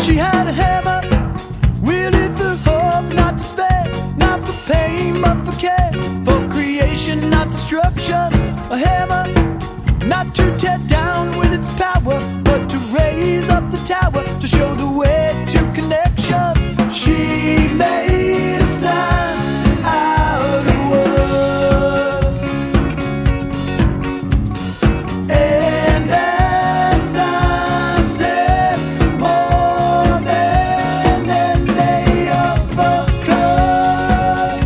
She had a hammer, wielded for hope, not despair, not for pain, but for care, for creation, not destruction. A hammer, not to tear down with its power, but to raise up the tower, to show the way to connection. She made a sign out of wood, and that sign says more than any of us could.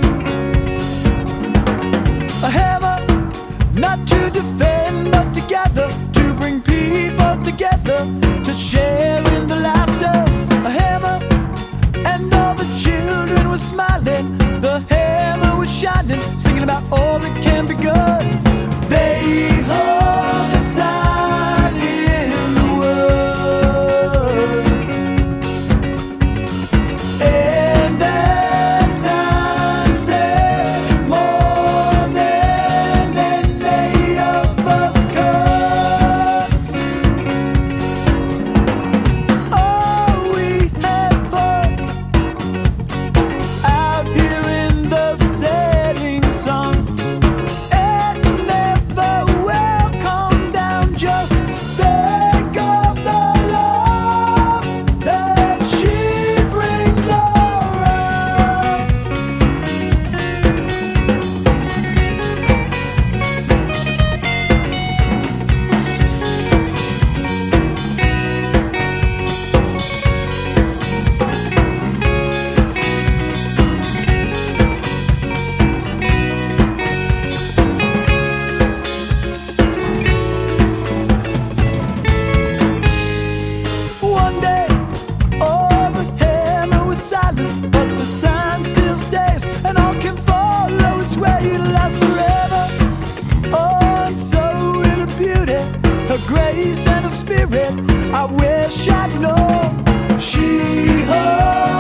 A hammer, not to defend, but together, to bring people together, to share in the laughter. A hammer, and all the children were smiling. The hammer was shining, singing about all that can be good. They hung a sign in the wood, and that sign says more than any of us could. Oh, we had fun out here in the setting sun. It never will come down. Just think of the love that she brings around. One day, oh, the hammer was silent, but the sign still stays, and all can follow its way. It'll last forever. Oh, and so in her beauty, her grace and her spirit, I wish I'd known. She holds